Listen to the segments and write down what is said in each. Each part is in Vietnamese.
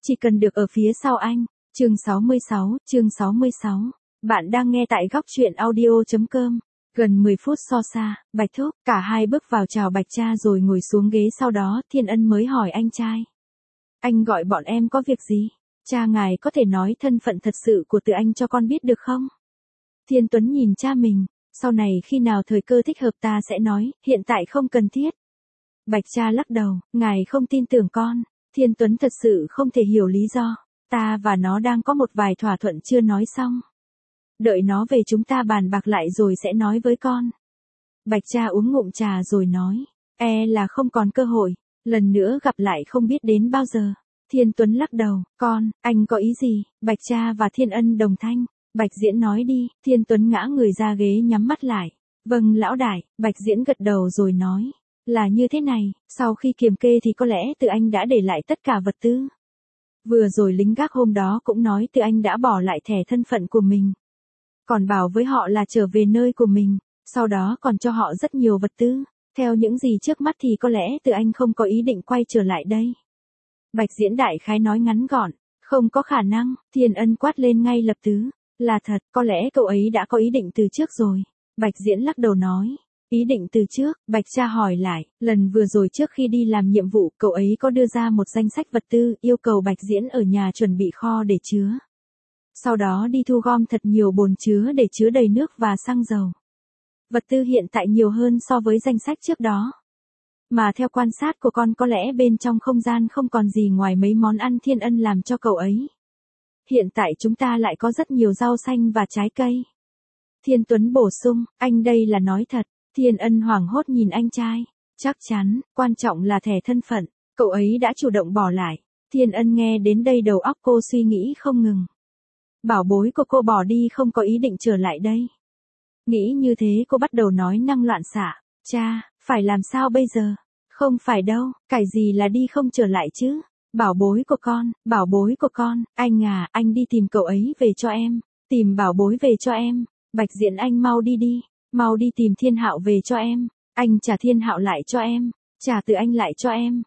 chỉ cần được ở phía sau anh. Chương 66. Bạn đang nghe tại góc truyện audio.com. Gần 10 phút so xa, Bạch Thúc, cả hai bước vào chào Bạch cha rồi ngồi xuống ghế, sau đó Thiên Ân mới hỏi anh trai. Anh gọi bọn em có việc gì? Cha ngài có thể nói thân phận thật sự của Từ Anh cho con biết được không? Thiên Tuấn nhìn cha mình, sau này khi nào thời cơ thích hợp ta sẽ nói, hiện tại không cần thiết. Bạch cha lắc đầu, ngài không tin tưởng con. Thiên Tuấn thật sự không thể hiểu lý do. Ta và nó đang có một vài thỏa thuận chưa nói xong. Đợi nó về chúng ta bàn bạc lại rồi sẽ nói với con. Bạch cha uống ngụm trà rồi nói, là không còn cơ hội, lần nữa gặp lại không biết đến bao giờ. Thiên Tuấn lắc đầu, anh có ý gì? Bạch cha và Thiên Ân đồng thanh. Bạch Diễn nói đi. Thiên Tuấn ngã người ra ghế nhắm mắt lại. Vâng lão đại. Bạch Diễn gật đầu rồi nói, là như thế này, sau khi kiểm kê thì có lẽ Từ Anh đã để lại tất cả vật tư. Vừa rồi lính gác hôm đó cũng nói Từ Anh đã bỏ lại thẻ thân phận của mình. Còn bảo với họ là trở về nơi của mình, sau đó còn cho họ rất nhiều vật tư. Theo những gì trước mắt thì có lẽ Từ Anh không có ý định quay trở lại đây. Bạch Diễn đại khái nói ngắn gọn, không có khả năng. Thiên Ân quát lên ngay lập tức, là thật, có lẽ cậu ấy đã có ý định từ trước rồi. Bạch Diễn lắc đầu nói, ý định từ trước. Bạch cha hỏi lại, lần vừa rồi trước khi đi làm nhiệm vụ cậu ấy có đưa ra một danh sách vật tư, yêu cầu Bạch Diễn ở nhà chuẩn bị kho để chứa. Sau đó đi thu gom thật nhiều bồn chứa để chứa đầy nước và xăng dầu. Vật tư hiện tại nhiều hơn so với danh sách trước đó. Mà theo quan sát của con có lẽ bên trong không gian không còn gì ngoài mấy món ăn Thiên Ân làm cho cậu ấy. Hiện tại chúng ta lại có rất nhiều rau xanh và trái cây. Thiên Tuấn bổ sung, anh đây là nói thật. Thiên Ân hoảng hốt nhìn anh trai. Chắc chắn, quan trọng là thẻ thân phận, cậu ấy đã chủ động bỏ lại. Thiên Ân nghe đến đây đầu óc cô suy nghĩ không ngừng. Bảo bối của cô bỏ đi không có ý định trở lại đây. Nghĩ như thế cô bắt đầu nói năng loạn xạ. Cha, phải làm sao bây giờ? Không phải đâu, cái gì là đi không trở lại chứ? Bảo bối của con, anh đi tìm cậu ấy về cho em. Tìm bảo bối về cho em. Bạch Diễn anh mau đi tìm Thiên Hạo về cho em. Anh trả Thiên Hạo lại cho em. Trả Từ Anh lại cho em.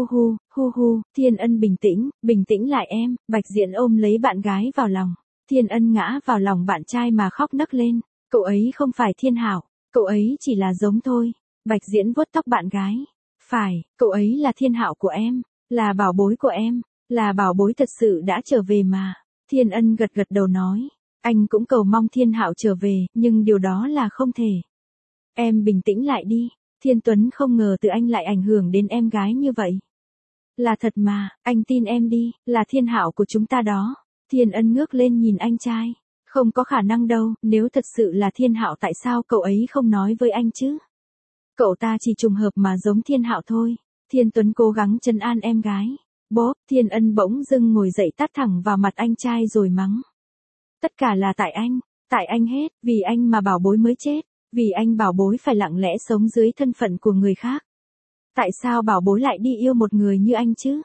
Hu, Thiên Ân bình tĩnh lại em. Bạch Diễn ôm lấy bạn gái vào lòng. Thiên Ân ngã vào lòng bạn trai mà khóc nấc lên. Cậu ấy không phải Thiên Hạo, cậu ấy chỉ là giống thôi. Bạch Diễn vuốt tóc bạn gái. Phải, cậu ấy là Thiên Hạo của em, là bảo bối của em, là bảo bối thật sự đã trở về mà. Thiên Ân gật đầu nói, anh cũng cầu mong Thiên Hạo trở về, nhưng điều đó là không thể. Em bình tĩnh lại đi. Thiên Tuấn không ngờ Từ Anh lại ảnh hưởng đến em gái như vậy. Là thật mà, anh tin em đi, là Thiên Hạo của chúng ta đó. Thiên Ân ngước lên nhìn anh trai. Không có khả năng đâu, nếu thật sự là Thiên Hạo tại sao cậu ấy không nói với anh chứ? Cậu ta chỉ trùng hợp mà giống Thiên Hạo thôi. Thiên Tuấn cố gắng trấn an em gái. Bốp, Thiên Ân bỗng dưng ngồi dậy tát thẳng vào mặt anh trai rồi mắng. Tất cả là tại anh hết, vì anh mà bảo bối mới chết, vì anh bảo bối phải lặng lẽ sống dưới thân phận của người khác. Tại sao bảo bối lại đi yêu một người như anh chứ?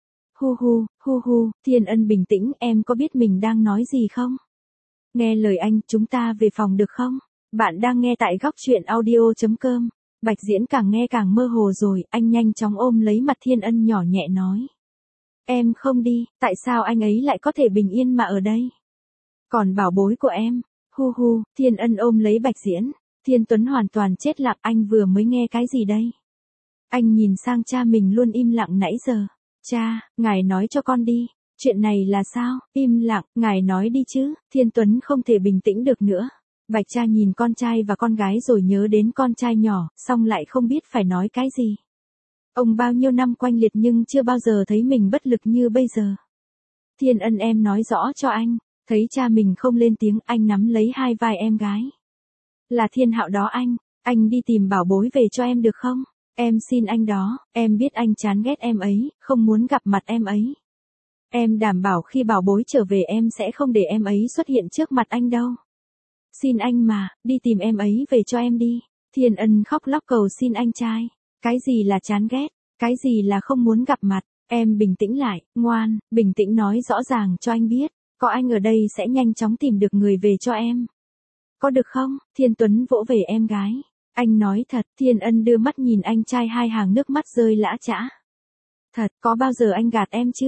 Hu, Thiên Ân bình tĩnh, em có biết mình đang nói gì không? Nghe lời anh, chúng ta về phòng được không? Bạn đang nghe tại góc truyện audio.com. Bạch Diễn càng nghe càng mơ hồ rồi, anh nhanh chóng ôm lấy mặt Thiên Ân nhỏ nhẹ nói. Em không đi, tại sao anh ấy lại có thể bình yên mà ở đây? Còn bảo bối của em? Hu, Thiên Ân ôm lấy Bạch Diễn. Thiên Tuấn hoàn toàn chết lặng, anh vừa mới nghe cái gì đây? Anh nhìn sang cha mình luôn im lặng nãy giờ. Cha, ngài nói cho con đi. Chuyện này là sao? Im lặng, ngài nói đi chứ. Thiên Tuấn không thể bình tĩnh được nữa. Bạch cha nhìn con trai và con gái rồi nhớ đến con trai nhỏ, xong lại không biết phải nói cái gì. Ông bao nhiêu năm quanh liệt nhưng chưa bao giờ thấy mình bất lực như bây giờ. Thiên Ân em nói rõ cho anh. Thấy cha mình không lên tiếng, anh nắm lấy hai vai em gái. Là Thiên Hạo đó anh đi tìm bảo bối về cho em được không? Em xin anh đó, em biết anh chán ghét em ấy, không muốn gặp mặt em ấy. Em đảm bảo khi bảo bối trở về em sẽ không để em ấy xuất hiện trước mặt anh đâu. Xin anh mà, đi tìm em ấy về cho em đi. Thiên Ân khóc lóc cầu xin anh trai. Cái gì là chán ghét? Cái gì là không muốn gặp mặt? Em bình tĩnh lại, ngoan, bình tĩnh nói rõ ràng cho anh biết. Có anh ở đây sẽ nhanh chóng tìm được người về cho em. Có được không? Thiên Tuấn vỗ về em gái. Anh nói thật. Thiên Ân đưa mắt nhìn anh trai, hai hàng nước mắt rơi lã chã. Thật, có bao giờ anh gạt em chưa?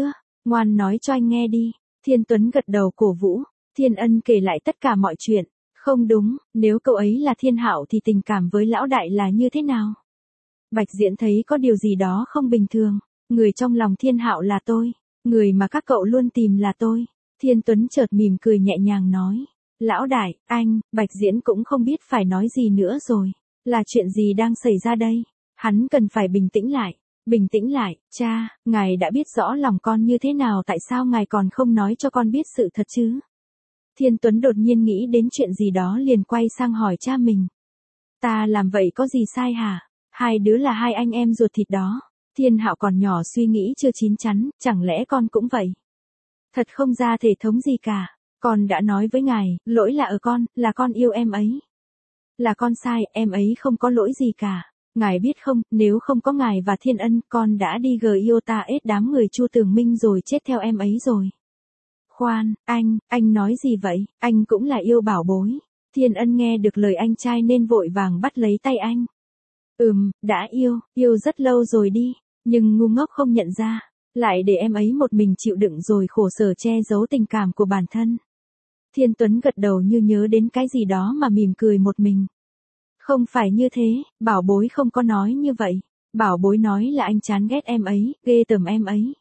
Ngoan nói cho anh nghe đi. Thiên Tuấn gật đầu cổ vũ. Thiên Ân kể lại tất cả mọi chuyện. Không đúng, nếu cậu ấy là Thiên Hạo thì tình cảm với lão đại là như thế nào? Bạch Diễn thấy có điều gì đó không bình thường. Người trong lòng Thiên Hạo là tôi. Người mà các cậu luôn tìm là tôi. Thiên Tuấn chợt mỉm cười nhẹ nhàng nói. Lão đại, anh, Bạch Diễn cũng không biết phải nói gì nữa rồi. Là chuyện gì đang xảy ra đây? Hắn cần phải bình tĩnh lại. Bình tĩnh lại, cha, ngài đã biết rõ lòng con như thế nào, tại sao ngài còn không nói cho con biết sự thật chứ? Thiên Tuấn đột nhiên nghĩ đến chuyện gì đó liền quay sang hỏi cha mình. Ta làm vậy có gì sai hả? Hai đứa là hai anh em ruột thịt đó. Thiên Hạo còn nhỏ suy nghĩ chưa chín chắn, chẳng lẽ con cũng vậy? Thật không ra thể thống gì cả. Con đã nói với ngài, lỗi là ở con, là con yêu em ấy. Là con sai, em ấy không có lỗi gì cả. Ngài biết không, nếu không có ngài và Thiên Ân, con đã đi Giota ết đám người Chu Tường Minh rồi chết theo em ấy rồi. Khoan, anh nói gì vậy, anh cũng là yêu Bảo Bối. Thiên Ân nghe được lời anh trai nên vội vàng bắt lấy tay anh. Đã yêu rất lâu rồi đi, nhưng ngu ngốc không nhận ra, lại để em ấy một mình chịu đựng rồi khổ sở che giấu tình cảm của bản thân. Thiên Tuấn gật đầu như nhớ đến cái gì đó mà mỉm cười một mình. Không phải như thế, Bảo Bối không có nói như vậy. Bảo Bối nói là anh chán ghét em ấy, ghê tởm em ấy.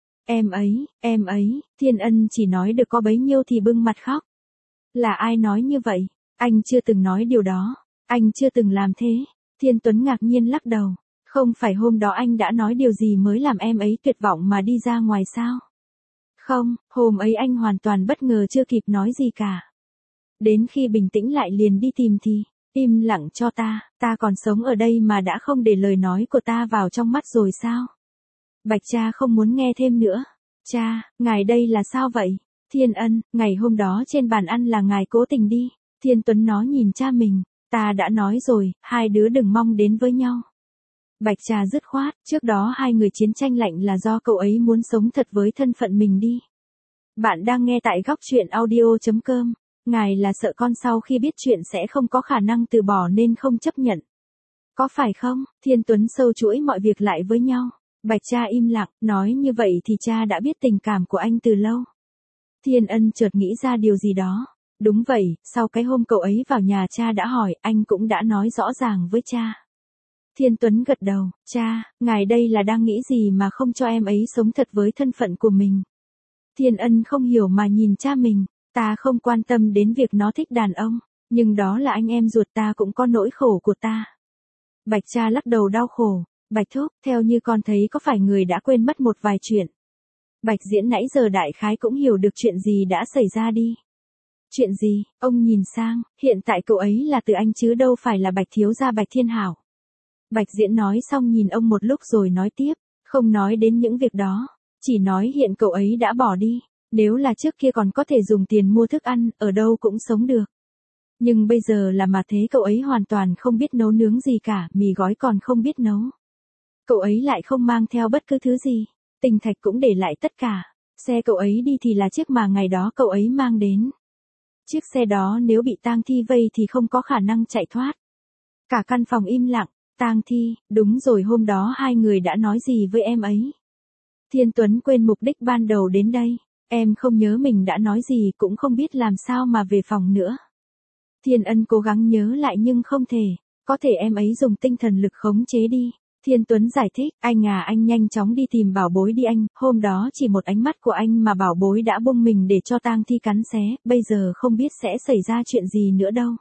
Em ấy, Thiên Ân chỉ nói được có bấy nhiêu thì bưng mặt khóc. Là ai nói như vậy? Anh chưa từng nói điều đó. Anh chưa từng làm thế. Thiên Tuấn ngạc nhiên lắc đầu. Không phải hôm đó anh đã nói điều gì mới làm em ấy tuyệt vọng mà đi ra ngoài sao? Không, hôm ấy anh hoàn toàn bất ngờ chưa kịp nói gì cả. Đến khi bình tĩnh lại liền đi tìm thì, im lặng cho ta còn sống ở đây mà đã không để lời nói của ta vào trong mắt rồi sao? Bạch cha không muốn nghe thêm nữa. Cha, ngài đây là sao vậy? Thiên Ân, ngày hôm đó trên bàn ăn là ngài cố tình đi. Thiên Tuấn nó nhìn cha mình. Ta đã nói rồi, hai đứa đừng mong đến với nhau. Bạch cha dứt khoát, trước đó hai người chiến tranh lạnh là do cậu ấy muốn sống thật với thân phận mình đi. Bạn đang nghe tại góc truyện audio.com. Ngài là sợ con sau khi biết chuyện sẽ không có khả năng từ bỏ nên không chấp nhận. Có phải không? Thiên Tuấn sâu chuỗi mọi việc lại với nhau. Bạch cha im lặng, nói như vậy thì cha đã biết tình cảm của anh từ lâu. Thiên Ân chợt nghĩ ra điều gì đó. Đúng vậy, sau cái hôm cậu ấy vào nhà cha đã hỏi, anh cũng đã nói rõ ràng với cha. Thiên Tuấn gật đầu, cha, ngài đây là đang nghĩ gì mà không cho em ấy sống thật với thân phận của mình. Thiên Ân không hiểu mà nhìn cha mình, ta không quan tâm đến việc nó thích đàn ông, nhưng đó là anh em ruột, ta cũng có nỗi khổ của ta. Bạch cha lắc đầu đau khổ, Bạch thúc, theo như con thấy có phải người đã quên mất một vài chuyện. Bạch Diễn nãy giờ đại khái cũng hiểu được chuyện gì đã xảy ra đi. Chuyện gì? Ông nhìn sang, hiện tại cậu ấy là Từ Anh chứ đâu phải là Bạch thiếu gia Bạch Thiên Hảo. Bạch Diễn nói xong nhìn ông một lúc rồi nói tiếp, không nói đến những việc đó, chỉ nói hiện cậu ấy đã bỏ đi, nếu là trước kia còn có thể dùng tiền mua thức ăn, ở đâu cũng sống được. Nhưng bây giờ là mà thế, cậu ấy hoàn toàn không biết nấu nướng gì cả, mì gói còn không biết nấu. Cậu ấy lại không mang theo bất cứ thứ gì, Tình Thạch cũng để lại tất cả, xe cậu ấy đi thì là chiếc mà ngày đó cậu ấy mang đến. Chiếc xe đó nếu bị tang thi vây thì không có khả năng chạy thoát. Cả căn phòng im lặng, tang thi, đúng rồi, hôm đó hai người đã nói gì với em ấy? Thiên Tuấn quên mục đích ban đầu đến đây, em không nhớ mình đã nói gì, cũng không biết làm sao mà về phòng nữa. Thiên Ân cố gắng nhớ lại nhưng không thể, có thể em ấy dùng tinh thần lực khống chế đi. Thiên Tuấn giải thích, anh nhanh chóng đi tìm Bảo Bối đi anh, hôm đó chỉ một ánh mắt của anh mà Bảo Bối đã buông mình để cho tang thi cắn xé, bây giờ không biết sẽ xảy ra chuyện gì nữa đâu.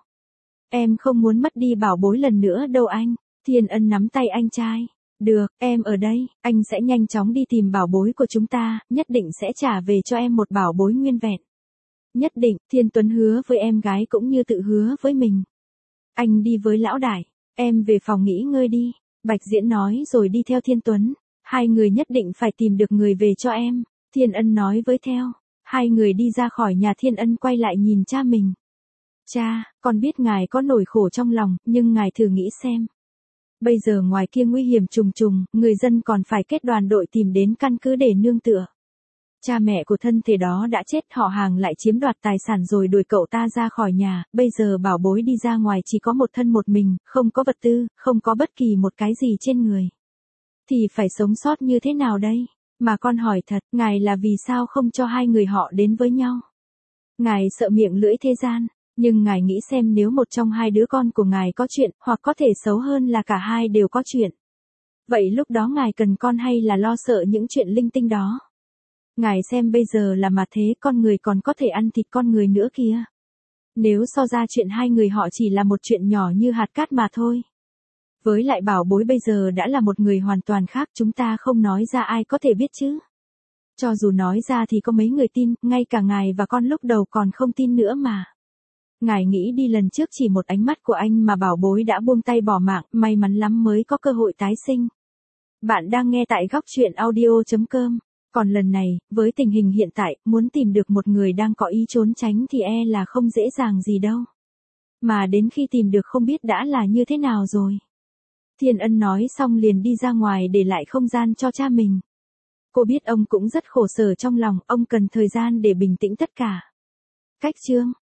Em không muốn mất đi Bảo Bối lần nữa đâu anh. Thiên Ân nắm tay anh trai. Được, em ở đây, anh sẽ nhanh chóng đi tìm Bảo Bối của chúng ta, nhất định sẽ trả về cho em một Bảo Bối nguyên vẹn. Nhất định, Thiên Tuấn hứa với em gái cũng như tự hứa với mình. Anh đi với lão đại, em về phòng nghỉ ngơi đi. Bạch Diễn nói rồi đi theo Thiên Tuấn. Hai người nhất định phải tìm được người về cho em. Thiên Ân nói với theo. Hai người đi ra khỏi nhà, Thiên Ân quay lại nhìn cha mình. Cha, con biết ngài có nỗi khổ trong lòng, nhưng ngài thử nghĩ xem. Bây giờ ngoài kia nguy hiểm trùng trùng, người dân còn phải kết đoàn đội tìm đến căn cứ để nương tựa. Cha mẹ của thân thể đó đã chết, họ hàng lại chiếm đoạt tài sản rồi đuổi cậu ta ra khỏi nhà, bây giờ Bảo Bối đi ra ngoài chỉ có một thân một mình, không có vật tư, không có bất kỳ một cái gì trên người. Thì phải sống sót như thế nào đây? Mà con hỏi thật, ngài là vì sao không cho hai người họ đến với nhau? Ngài sợ miệng lưỡi thế gian, nhưng ngài nghĩ xem nếu một trong hai đứa con của ngài có chuyện, hoặc có thể xấu hơn là cả hai đều có chuyện. Vậy lúc đó ngài cần con hay là lo sợ những chuyện linh tinh đó? Ngài xem bây giờ là mà thế, con người còn có thể ăn thịt con người nữa kìa. Nếu so ra chuyện hai người họ chỉ là một chuyện nhỏ như hạt cát mà thôi. Với lại bảo bối bây giờ đã là một người hoàn toàn khác, chúng ta không nói ra ai có thể biết chứ. Cho dù nói ra thì có mấy người tin, ngay cả ngài và con lúc đầu còn không tin nữa mà. Ngài nghĩ đi, lần trước chỉ một ánh mắt của anh mà bảo bối đã buông tay bỏ mạng, may mắn lắm mới có cơ hội tái sinh. Bạn đang nghe tại góc truyện audio.com. Còn lần này, với tình hình hiện tại, muốn tìm được một người đang có ý trốn tránh thì là không dễ dàng gì đâu. Mà đến khi tìm được không biết đã là như thế nào rồi. Thiên Ân nói xong liền đi ra ngoài để lại không gian cho cha mình. Cô biết ông cũng rất khổ sở trong lòng, ông cần thời gian để bình tĩnh tất cả. Cách chương